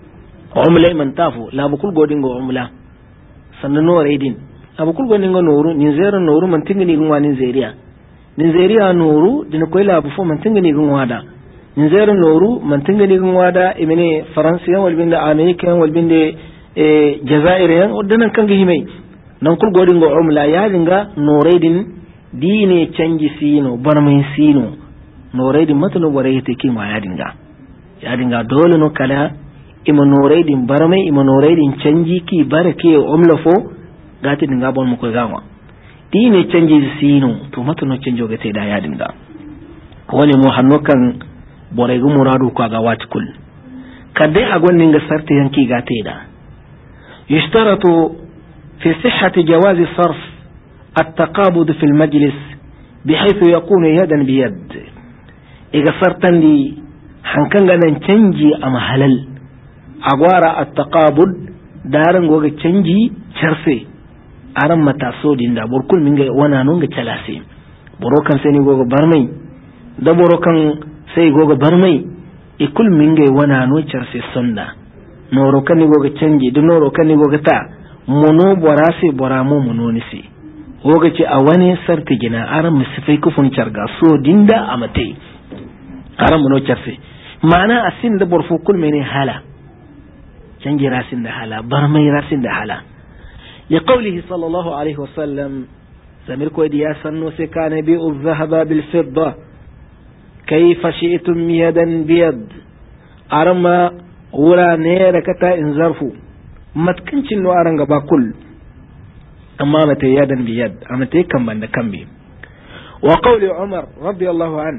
umla man tafu la bukul godin go umla sannan no redin abukul godin go noru nin zero noru man tingini gun Nigeria Nigeria noru din koy la bu fo man tingini gun wada Nigeria noru man tingini gun wada imene faransiyan wal binde american wal binde e jazairiyan odanan kanga himai nan kul godin go umla ya dinga noredin dine canji sino barmai sino noredin matano bare yake kin ma ya dinga ya dinga dole no kala ima noredin barmai ima noredin canji ki barake umla fo gati dinga bon mu ko gawa dine canji sino to matano canjo ga sai da ya dinga wani mu hannukan bore gu muradu ko ga watkul kadai agon ninga sarti yanki ga teda يشترط في صحة جواز صرف التقابض في المجلس بحيث يكون يدا بيد إذا صرتن لي حنكن غنن تنجي أما حلال أغوار التقابض دارن غوغ تنجي شرسي أرم متاسو دين دا بركل من وانا نونغ تلاسي بروكان سيني غوغ برمي دا بروكان سي غوغ برمي إكل من وانا نو شرسي سندا noro kan goga canji du noro kan goga ta mono borase boramo mono nisi goga ci a wani sarti gina aran musifai kufun charga so dinda amate aran mono charse mana asin da borfo kul mene hala canji rasin da hala barmai rasin da hala li qawlihi sallallahu alaihi wasallam samir ko diya sanno se kana bi az-zahaba bil fidda kayfa shi'tum yadan biyad arama wura ne da kata in zarfu matkancin no aran gaba kul amma mata yadan biyad amma te kan banda kambe wa qawli umar radiyallahu an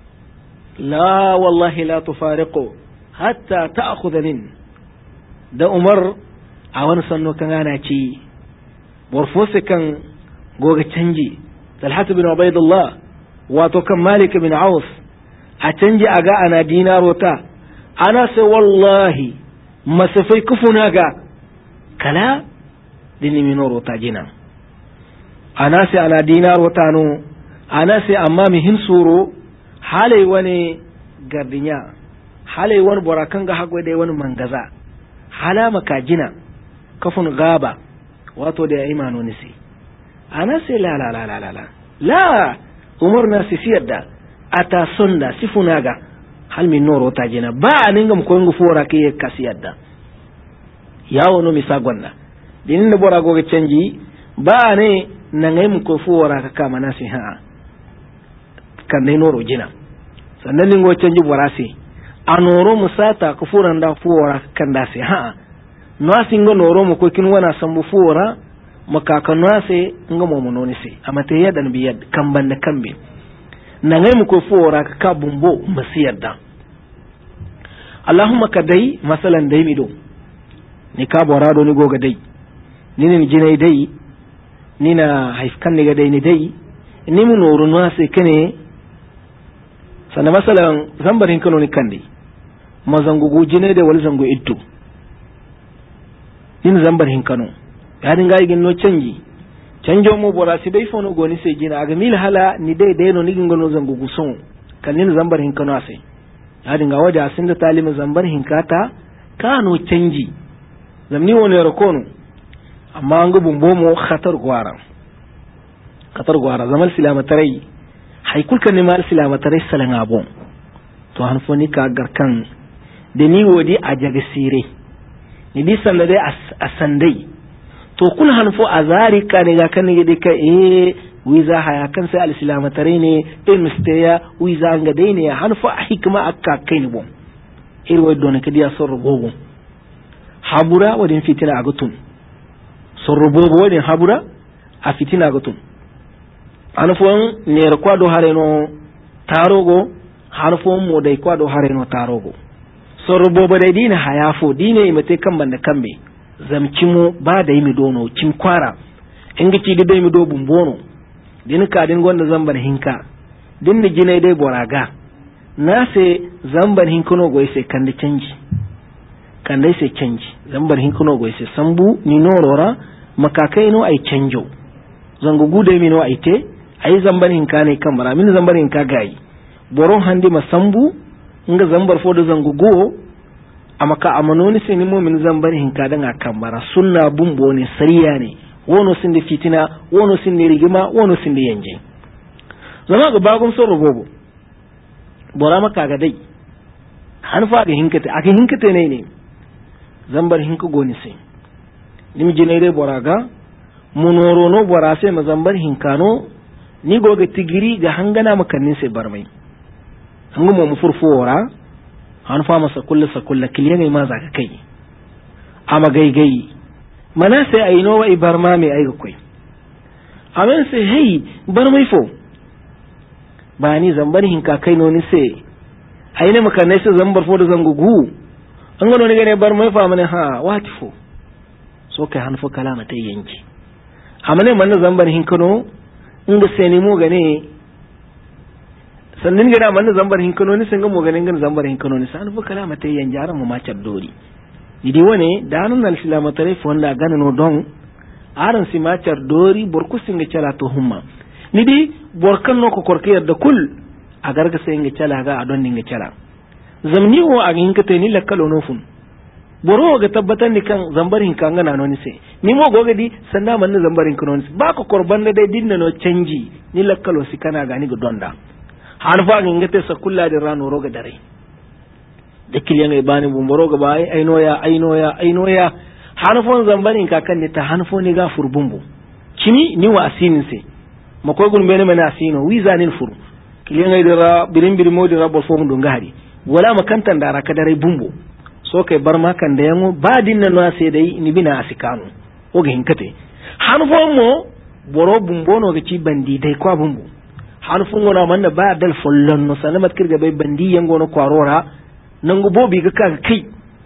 la wallahi la tufariqu hatta ta'khudha min da umar a wani sanno kan ana ci warfose kan goga canji talhat bin ubaidullah wato kan malik bin auf a canji aga ana dinarota ana sai wallahi masafai kufuna ga kala dini minoro ta jina ana sai ana dinaro tano ana sai amma mihin suro halai wani gardinya halai wani borakan ga hagwai dai wani mangaza hala maka jina kafun gaba wato da imano nisi ana sai la la la la la la la umar na sisiyar da ata sonda sifuna ga hal min noro ta jina ba aninga mu ko ngu fora ke kasiyadda yawo no mi sagonna dinin da bora go canji ba ne nangai mu ko fora ka kama nasi ha kan dai noro jina sannan lingo canji bora si anoro musata ku furan da fora kan da si ha no asingo noro mu ko kin wana sambu fora makaka no ase ngo mo mononi si amate yadan bi yad kan banda kambe nangai mu ko fora ka bumbo masiyadda Allahumma kadai masalan dai mido ni ka borado ni goga dai ni ni jinai dai ni na haifkan ni ga dai ni dai ni mu noru no sai kane sannan masalan zambarin kano ni kandi mazangugu jinai da wal zango ittu ni zambarin kano ya dinga yin no canji canjo mo bora si dai fono goni sai jina aga mil hala ni dai dai no ni ngono zangugu son kan ni zambarin kano sai ya dinga waje asin da talimin zambar hinkata kano canji zamni wani rakono amma an gubun bomo khatar gwara khatar gwara zamal silamatarai haikul kan ni mal silamatarai salan abon to han foni ka garkan da ni wodi a jagasire ni di sanda dai asandai to kun han fo azari ka ne ga kan ni dai ka eh wiza haya kan sai al-islamatare ne in mustaya wiza nga dai ne hanfa hikma akka kai ne bon irwa don ka dia sorro gogo habura wadin fitina agutun sorro bobo wadin habura a fitina agutun anfon ne kwado hareno tarogo harfon mo dai kwado hareno tarogo sorro bobo dai dina hayafo dine imate kan banda kambe zamcimo ba da yimi dono cin kwara ingici dai mi do bumbono din ka din gonda zamban hinka din da jinai dai boraga na sai zamban hinkuno goyi sai kan da canji kan dai sai canji zamban hinkuno goyi sai sambu ni norora makakai no ai canjo zangu gude mi no ai te ai zamban hinka ne kan bara min zamban hinka gayi boron handi masambu nga zambar fo da zangu go amaka amanoni sai ni mu'min zambar hinka dan akambara sunna bumbo ne sariya ne wono sin da fitina wono sin da rigima wono sin da yanje zama ga bagum so robobo bora maka ga dai han fa ga hinkata aka hinkata ne ne zambar hinka goni sai nim jinere bora ga munoro no bora sai mazambar hinkano ni goga tigiri ga hangana makannin sai barmai hangu mu furfora han fa masa kullu sa kullu kiliyan ma za ka kai ama gaigai mana sai aino wa ibarma mai aiga koi amen sai hey barmai fo ba ni zambar hinka kai no ni sai aine makannai sai zambar fo da zangugu an gano ni gane barmai fa mana ha wati fo so kai han fo kalama ta yanki amane man zambar hinkano inda sai ni mu gane sannan gana man zambar hinkano ni sanga mu ganin gan zambar hinkano ni san fu kalama tay yan jaran mu macar dori idi wone danun al islam tare fo nda gana no don aran si macar dori borku singa cala to humma ni di borkan no ko korke da kul a garga sai nga cala ga adon ninga cala zamni o a hinka tay ni lakkalo no fun boro ga tabbatan ni kan zambar hinka ngana no ni sai ni mo goga di sanda man zambar hinkano ni ba ko korban da dai dinna no canji ni lakkalo si kana gani ga donda har fa ngate sa kulla da rano roga dare da kiliyan ai bani bumbaro ga bai aino ya aino ya aino ya hanfon zambanin kakan ne ta hanfo ne ga furbumbu kimi ni wa asinin se makoy gun bene mana asino wiza nin furu kiliyan ai da birin birin modi rabo fo mun ngari wala makantan da raka dare bumbu so kai bar makan da yango ba dinna no sai dai ni bina asikanu o ga hinkate hanfon mo boro bumbo no ga ci bandi dai kwa bumbu hanfun wana manna ba dal follon no sanamat kirga bai bandi yango no kwarora nangu bobi ga ka kai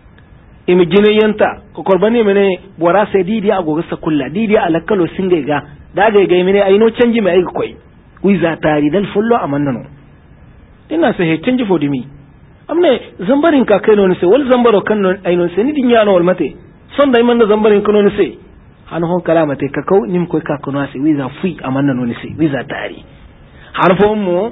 imi jine yanta ko korbani mene bora sai didi agoga sa kulla didi alakalo singa ga daga ga mene ai no canji mai ga koi wiza tari dal follo amanna no ina sai he canji fodimi amne zambarin ka kai no ne sai wal zambaro kan no ai no sai ni dinya no wal mate son dai man zambarin kan no ne sai han hon kalamate ka kau nim ko ka kono sai wiza fui amanna no ne sai wiza tari harfon mu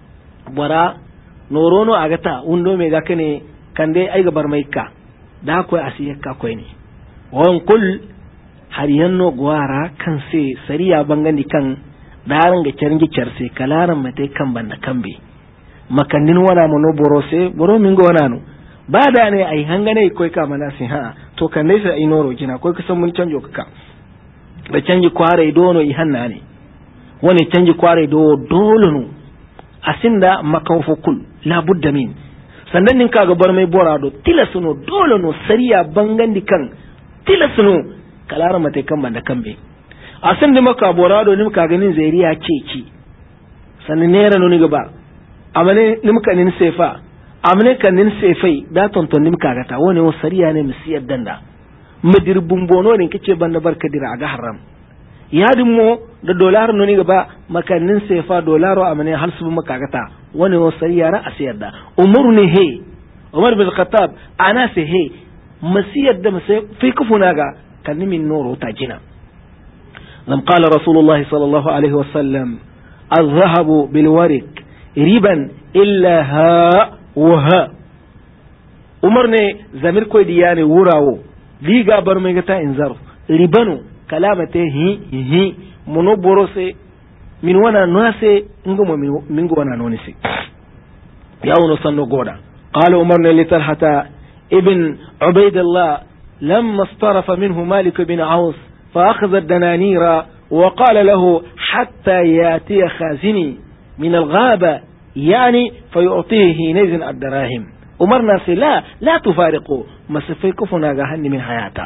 bara norono agata undo me gakane kande ay gabar maika da koy asiye ka koy ne won kul har yanno gwara kan se sariya bangandi kan daran ga cergi cerse kalaran mate kan banda kambe makandin wana mono borose boro mingo wana no bada ne ay hangane koy ka mana si ha to kan dai sai noro kina koy kusan mun canjo ka da canji kware dono i hanna ne wani canji kware do dole no asinda makawfo kul la budda min sannan nin kaga bar mai bora do tilasuno dole no sariya bangandi kan tilasuno kalara mate kan banda kambe asin da maka bora do nim kaga nin zairiya ceci sannan nera no ni gaba amane nim kan nin sefa amane kan nin sefai da tonton nim kaga ta wani o sariya ne misiyar danda madir bumbono ne kace banda barka dira aga haram yadin mo da dolar no ni gaba makannin sefa dolaro amane hal su makagata wani o sariyara asiyar da umaru ne he umar bin khattab ana se he masiyar da masai fi kufuna ga kallimin noro ta jina lam qala rasulullah sallallahu alaihi wasallam الذهب بالورق ربا إلا ها وها umar ne zamir koy diyane wurawo liga bar mai gata inzar ribanu kalamate hi hi mono borose min wana nase ngomo min go wana nonisi yawno sanno goda qala umar li talhata ibn ubaydillah lamma istarafa minhu malik ibn aus fa akhadha ad-dananira wa qala lahu hatta yati khazini min al-ghaba yani fayu'tihi nazin ad-darahim umar nasi la la tufariqu masafikuuna ga hanni min hayata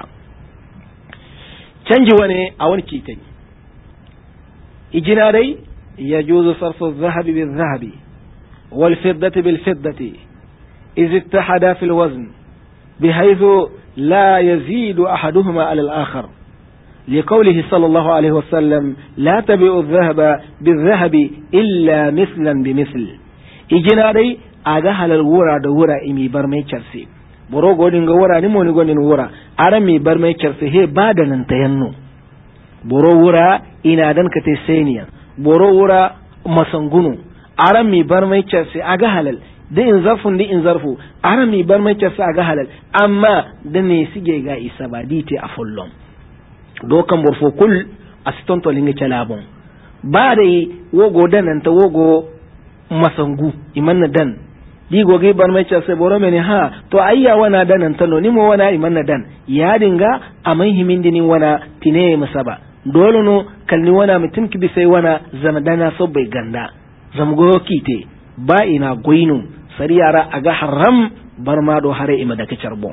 canji wane a wani kitai ijina dai yajuzu sarfu adh-dhahabi bil-dhahabi wal-fiddati bil-fiddati إذ اتحدا في الوزن بحيث لا يزيد أحدهما على الآخر لقوله صلى الله عليه وسلم لا تبيع الذهب بالذهب إلا مثلا بمثل إجنا دي aga halal wura da wura imi bar mai charse boro godin ga wura ni moni godin wura ara mi bar mai charse he bada nan tayanno boro wura ina dan kate seniya boro wura masangunu ara mi bar mai charse aga halal da in zarfun da in zarfu arami bar mai sa ga halal amma da ne sige ga isa ba dite a follon do kan borfo kul aston to linga calabon ba dai wogo danan ta wogo masangu imanna dan di goge bar mai sai boro mene ha to ayya wana danan ta no nimo wana imanna dan ya dinga amai himindini wana tine masaba dole no kalni wana mutum ki bi sai wana zamadana so bai ganda zamgo kite ba ina goinu sariyara aga haram bar ma do hare ima da kacarbon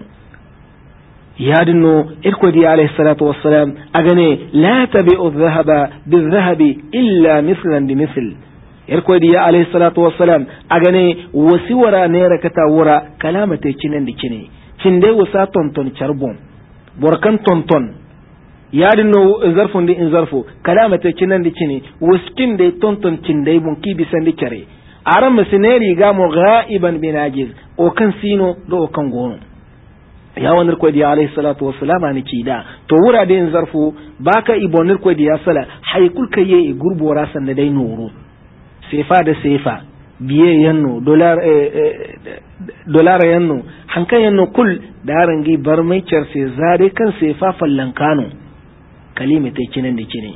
ya dinno irkodi alayhi salatu wassalam agane la tabi'u adh-dhahaba bil-dhahabi illa mithlan bi mithl irkodi ya alayhi salatu wassalam agane wasiwara ne rakata wura kalamate cinin dikine cinde wasa tonton charbon borkan tonton ya dinno zarfun di in zarfu kalamate cinin dikine waskin de tonton cinde bon ki bisan dikare aran masineri ga mu ghaiban binajiz o kan sino do o kan gono ya wannan ko di alayhi salatu wassalam ani kida to wura da in zarfu baka ibonir ko di ya sala haykul kaye gurbo rasan da dai nuru sefa da sefa biye yanno dollar dollar yanno hankan yanno kul da rangi bar mai cerse zare kan sefa fallan kano kalimate kinan da kine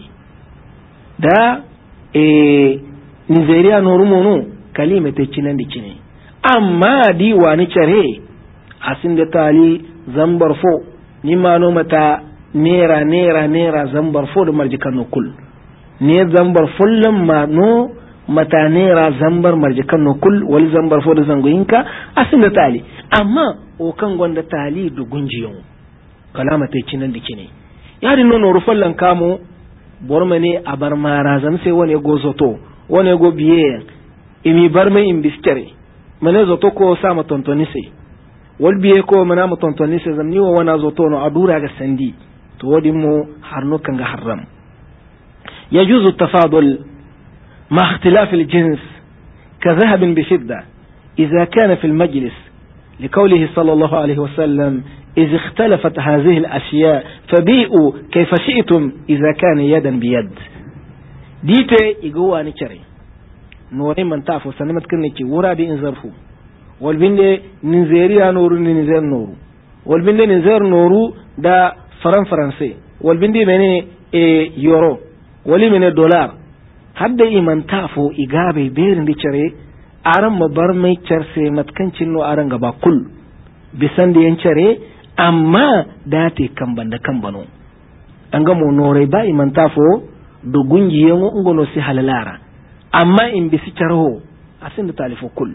da e Nigeria no rumono kalimate kinan da kine amma di wani care asin da tali zambar fo ni mano mata nera nera nera zambar fo da marjikan no kul ne zambar fullum ma no mata nera zambar marjikan no kul wal zambar fo da zangoyinka asin da tali amma o kan gonda tali du gunjiyon kalamate kinan da kine ya dinno no rufallan kamo bormane a bar mara zam sai wani go zoto wani go biye imi bar mai in biskare mane zoto ko sama tontoni sai wal biye ko mana mu tontoni sai zamni wa wana zoto no adura ga sandi to wadi mu harno kan ga haram yajuzu tafadul ma ikhtilaf al jins ka dhahab bi shidda idha kana fi al majlis لقوله صلى الله عليه وسلم إذ اختلفت هذه الأشياء فبيئوا كيف شئتم إذا كان يدا بيد ديته إقوى نشري نوري من تعفو سنمت كنكي ورا دي انزرفو والبند ننزيريا نورو ننزير نورو والبند ننزير نورو دا فرن فرنسي والبند مني إيه يورو ولي من الدولار حد إيمان تعفو إقابي بيرن دي شري aran mabar mai carse matkancin no aran gaba kul bisan da yancare amma da te kan banda kan bano an ga monore ba iman tafo do gungiye mu ngono si halalara amma in bisi charho asin da talifo kul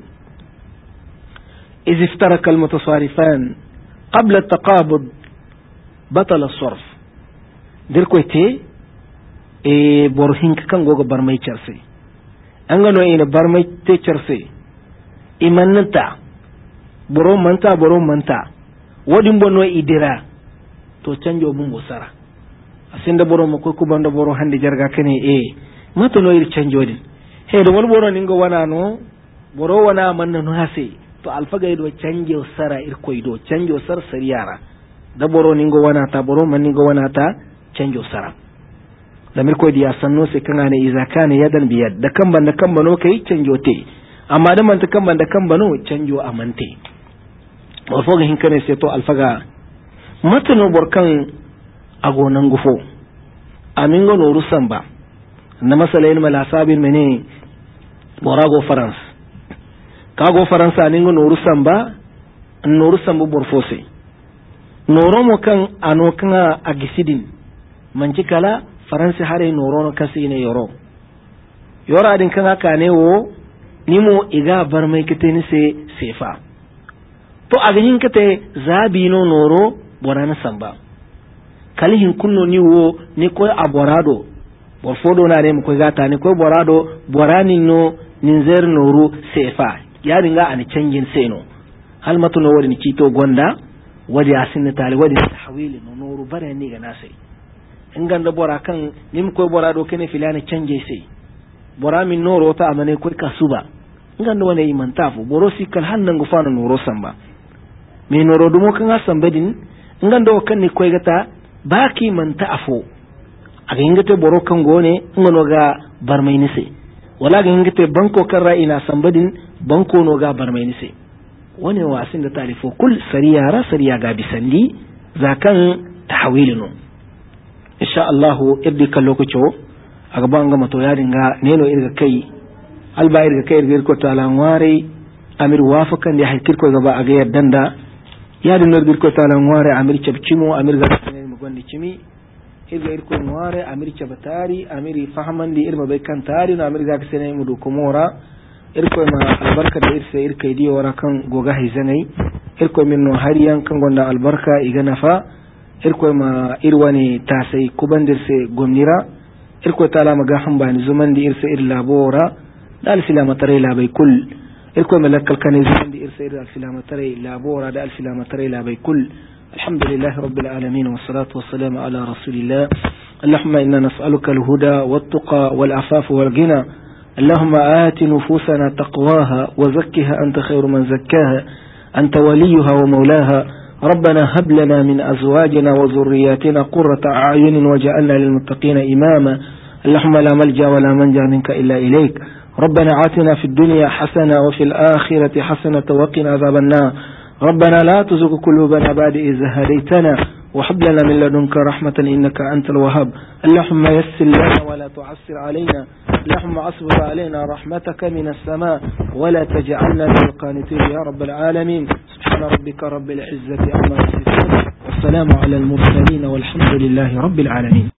iz iftaraka al mutasarifan qabla at taqabud batala as-sarf dir ko te e borhin kan goga bar mai carse an gano ina bar mai teacher sai imannanta boro manta boro manta wadin bono idira to canjo bun bosara asinda boro mako ku banda boro hande jarga kane e mato no ir canjo din he do wal boro ningo wana no boro wana manna no hase to alfaga ido canjo sara ir koido canjo sar sariyara da boro ningo wana ta boro man ningo wana ta canjo sara lamir ko diya sanno sai kana ne iza kana yadan biyad da kan ban da kan bano kai canjo te amma da man ta kan ban da kan bano canjo amante wa foga hin kane sai to alfaga matano borkan agonan gufo amin go noru samba na masalayin malasabin mene borago france kago faransa ningo noru samba noru samba borfose noro mo kan ano kan agisidin manci kala faransi hare norono kasi ne yoro yoro adin kan haka ne wo nimo iga bar mai kite ni se sefa to aganin kite zabi no noro borana samba kalihin kunno ni wo ni koy aborado bor fodo na ne mu koy gata ni koy borado borani no ninzer noru sefa ya dinga ani canjin seno hal matu no wadi ni kito gonda wadi asin tali wadi tahwili no noru bare ni ga nasai inganda bora kan nim koy bora do kene filani canje sai bora min noro ta amane koy kasuba inganda wane imantafu boro sikal hannan gufana noro samba mi noro dumo kan asan badin inganda o kan ni koy gata baki manta afo aga ingate boro kan gone ngono ga barmai ni sai wala ga ngite banko kan ra'ina sambadin banko no ga barmai ni sai wani wasin da talifo kul sariya ra sariya ga bisandi zakan tahwilinu insha Allah irdi kan lokaci a gaban ga mato ya dinga neno irga kai alba irga kai irga ko talan ware amir wafakan da haikir ko gaba a ga yaddan da ya dinga irga ko talan ware amir cabcimo amir ga ne mu gondi cimi irga irko ware amir cabatari amir fahaman di irma bai kan tari na amir ga sene mu do komora irko ma albarka da irse irkai di wara kan goga haizanai irko min no hariyan kan gonda albarka igana fa irko ma irwani tasai kubandirse gomnira irko tala maga hambani zuman di irse ir labora dal silama tare labai kul irko malakkal kan zuman di irse ir silama tare labora dal silama tare labai kul alhamdulillahi rabbil alamin wassalatu wassalamu ala rasulillah اللهم إنا نسألك الهدى والتقى والعفاف والغنى اللهم آت نفوسنا تقواها وزكها أنت خير من زكاها أنت وليها ومولاها ربنا هب لنا من أزواجنا وذرياتنا قرة أعين وجعلنا للمتقين إماما اللهم لا ملجأ ولا منجا منك إلا إليك ربنا آتنا في الدنيا حسنة وفي الآخرة حسنة وقنا عذاب النار ربنا لا تزغ قلوبنا بعد إذ هديتنا وهب لنا من لدنك رحمة إنك أنت الوهاب اللهم يسر لنا ولا تعسر علينا اللهم أصبر علينا رحمتك من السماء ولا تجعلنا من القانتين يا رب العالمين سبحان ربك رب العزة عما يصفون والسلام على المرسلين والحمد لله رب العالمين.